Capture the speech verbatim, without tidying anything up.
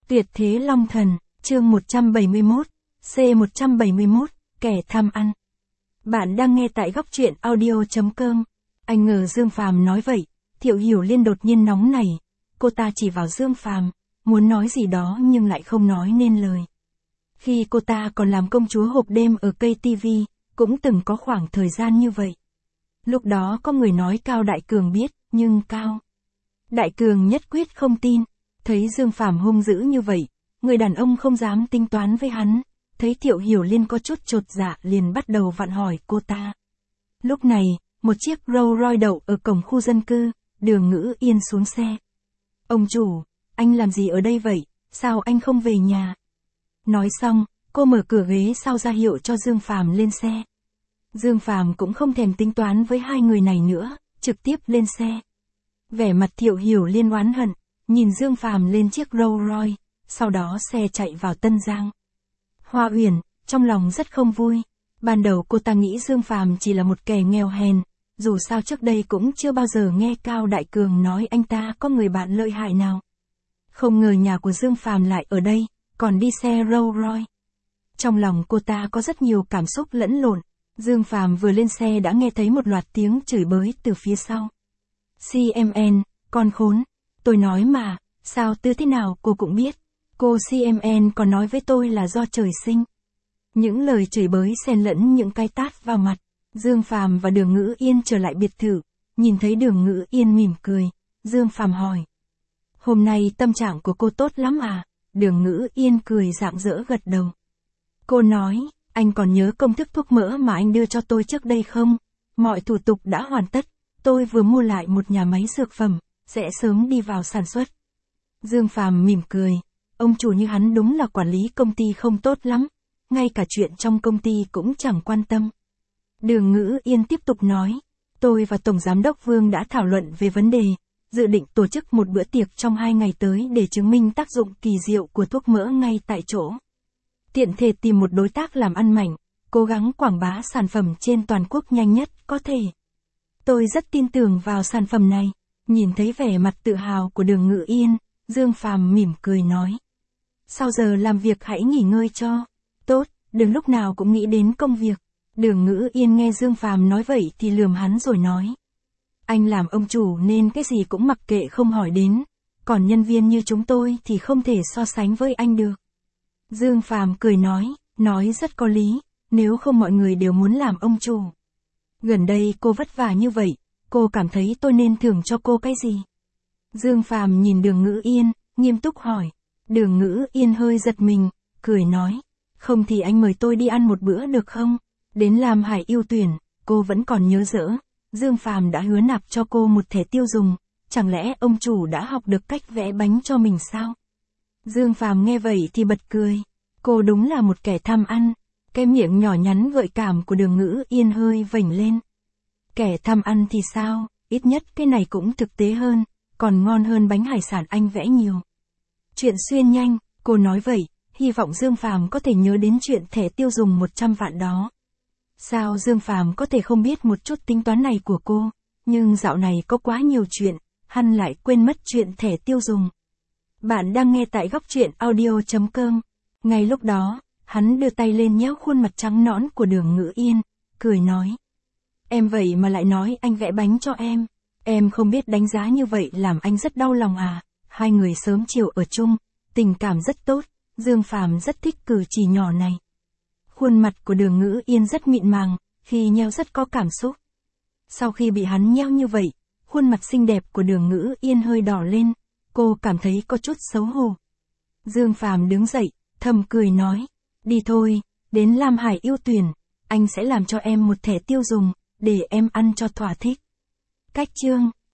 Tuyệt thế Long Thần, chương một trăm bảy mươi mốt, C một trăm bảy mươi mốt, kẻ tham ăn. Bạn đang nghe tại góc truyện audio chấm com. Anh ngờ Dương Phàm nói vậy, Thiệu Hiểu Liên đột nhiên nóng nảy. Cô ta chỉ vào Dương Phàm, muốn nói gì đó nhưng lại không nói nên lời. Khi cô ta còn làm công chúa hộp đêm ở K T V, cũng từng có khoảng thời gian như vậy. Lúc đó có người nói Cao Đại Cường biết, nhưng Cao Đại Cường nhất quyết không tin. Thấy Dương Phàm hung dữ như vậy, người đàn ông không dám tính toán với hắn. Thấy Thiệu Hiểu Liên có chút chột dạ liền bắt đầu vặn hỏi cô ta. Lúc này, một chiếc Rolls Royce đậu ở cổng khu dân cư, Đường Ngữ Yên xuống xe. Ông chủ, anh làm gì ở đây vậy, sao anh không về nhà? Nói xong, cô mở cửa ghế sau ra hiệu cho Dương Phàm lên xe. Dương Phàm cũng không thèm tính toán với hai người này nữa, trực tiếp lên xe. Vẻ mặt Thiệu Hiểu Liên oán hận, nhìn Dương Phàm lên chiếc Rolls Royce, sau đó xe chạy vào Tân Giang. Hoa Uyển, trong lòng rất không vui. Ban đầu cô ta nghĩ Dương Phàm chỉ là một kẻ nghèo hèn, dù sao trước đây cũng chưa bao giờ nghe Cao Đại Cường nói anh ta có người bạn lợi hại nào. Không ngờ nhà của Dương Phàm lại ở đây, còn đi xe Rolls Royce. Trong lòng cô ta có rất nhiều cảm xúc lẫn lộn. Dương Phàm vừa lên xe đã nghe thấy một loạt tiếng chửi bới từ phía sau. xê em en, con khốn. Tôi nói mà, sao tư thế nào cô cũng biết. Cô xê em en còn nói với tôi là do trời sinh. Những lời chửi bới xen lẫn những cái tát vào mặt. Dương Phàm và Đường Ngữ Yên trở lại biệt thự, nhìn thấy Đường Ngữ Yên mỉm cười, Dương Phàm hỏi. Hôm nay tâm trạng của cô tốt lắm à? Đường Ngữ Yên cười rạng rỡ gật đầu. Cô nói, anh còn nhớ công thức thuốc mỡ mà anh đưa cho tôi trước đây không? Mọi thủ tục đã hoàn tất, tôi vừa mua lại một nhà máy dược phẩm, sẽ sớm đi vào sản xuất. Dương Phàm mỉm cười, ông chủ như hắn đúng là quản lý công ty không tốt lắm, ngay cả chuyện trong công ty cũng chẳng quan tâm. Đường Ngữ Yên tiếp tục nói, tôi và Tổng Giám đốc Vương đã thảo luận về vấn đề, dự định tổ chức một bữa tiệc trong hai ngày tới để chứng minh tác dụng kỳ diệu của thuốc mỡ ngay tại chỗ. Tiện thể tìm một đối tác làm ăn mạnh, cố gắng quảng bá sản phẩm trên toàn quốc nhanh nhất có thể. Tôi rất tin tưởng vào sản phẩm này. Nhìn thấy vẻ mặt tự hào của Đường Ngữ Yên, Dương Phàm mỉm cười nói. Sau giờ làm việc hãy nghỉ ngơi cho tốt, đừng lúc nào cũng nghĩ đến công việc. Đường Ngữ Yên nghe Dương Phàm nói vậy thì lườm hắn rồi nói. Anh làm ông chủ nên cái gì cũng mặc kệ không hỏi đến, còn nhân viên như chúng tôi thì không thể so sánh với anh được. Dương Phàm cười nói, nói rất có lý, nếu không mọi người đều muốn làm ông chủ. Gần đây cô vất vả như vậy, cô cảm thấy tôi nên thưởng cho cô cái gì? Dương Phàm nhìn Đường Ngữ Yên, nghiêm túc hỏi. Đường Ngữ Yên hơi giật mình, cười nói. Không thì anh mời tôi đi ăn một bữa được không? Đến Lam Hải yêu tuyển, cô vẫn còn nhớ dỡ. Dương Phàm đã hứa nạp cho cô một thẻ tiêu dùng, chẳng lẽ ông chủ đã học được cách vẽ bánh cho mình sao? Dương Phàm nghe vậy thì bật cười. Cô đúng là một kẻ tham ăn. Cái miệng nhỏ nhắn gợi cảm của Đường Ngữ Yên hơi vểnh lên. Kẻ tham ăn thì sao, ít nhất cái này cũng thực tế hơn, còn ngon hơn bánh hải sản anh vẽ nhiều. Chuyện xuyên nhanh, cô nói vậy, hy vọng Dương Phàm có thể nhớ đến chuyện thẻ tiêu dùng một trăm vạn đó. Sao Dương Phàm có thể không biết một chút tính toán này của cô, nhưng dạo này có quá nhiều chuyện, hắn lại quên mất chuyện thẻ tiêu dùng. Bạn đang nghe tại góc truyện audio chấm com. Ngay lúc đó, hắn đưa tay lên nhéo khuôn mặt trắng nõn của Đường Ngữ Yên, cười nói. Em vậy mà lại nói anh vẽ bánh cho em. Em không biết đánh giá như vậy làm anh rất đau lòng à. Hai người sớm chiều ở chung, tình cảm rất tốt, Dương Phàm rất thích cử chỉ nhỏ này. Khuôn mặt của Đường Ngữ Yên rất mịn màng, khi nheo rất có cảm xúc. Sau khi bị hắn nheo như vậy, khuôn mặt xinh đẹp của Đường Ngữ Yên hơi đỏ lên, cô cảm thấy có chút xấu hổ. Dương Phàm đứng dậy, thầm cười nói, đi thôi, đến Lam Hải yêu tuyển, anh sẽ làm cho em một thẻ tiêu dùng, để em ăn cho thỏa thích. Cách chương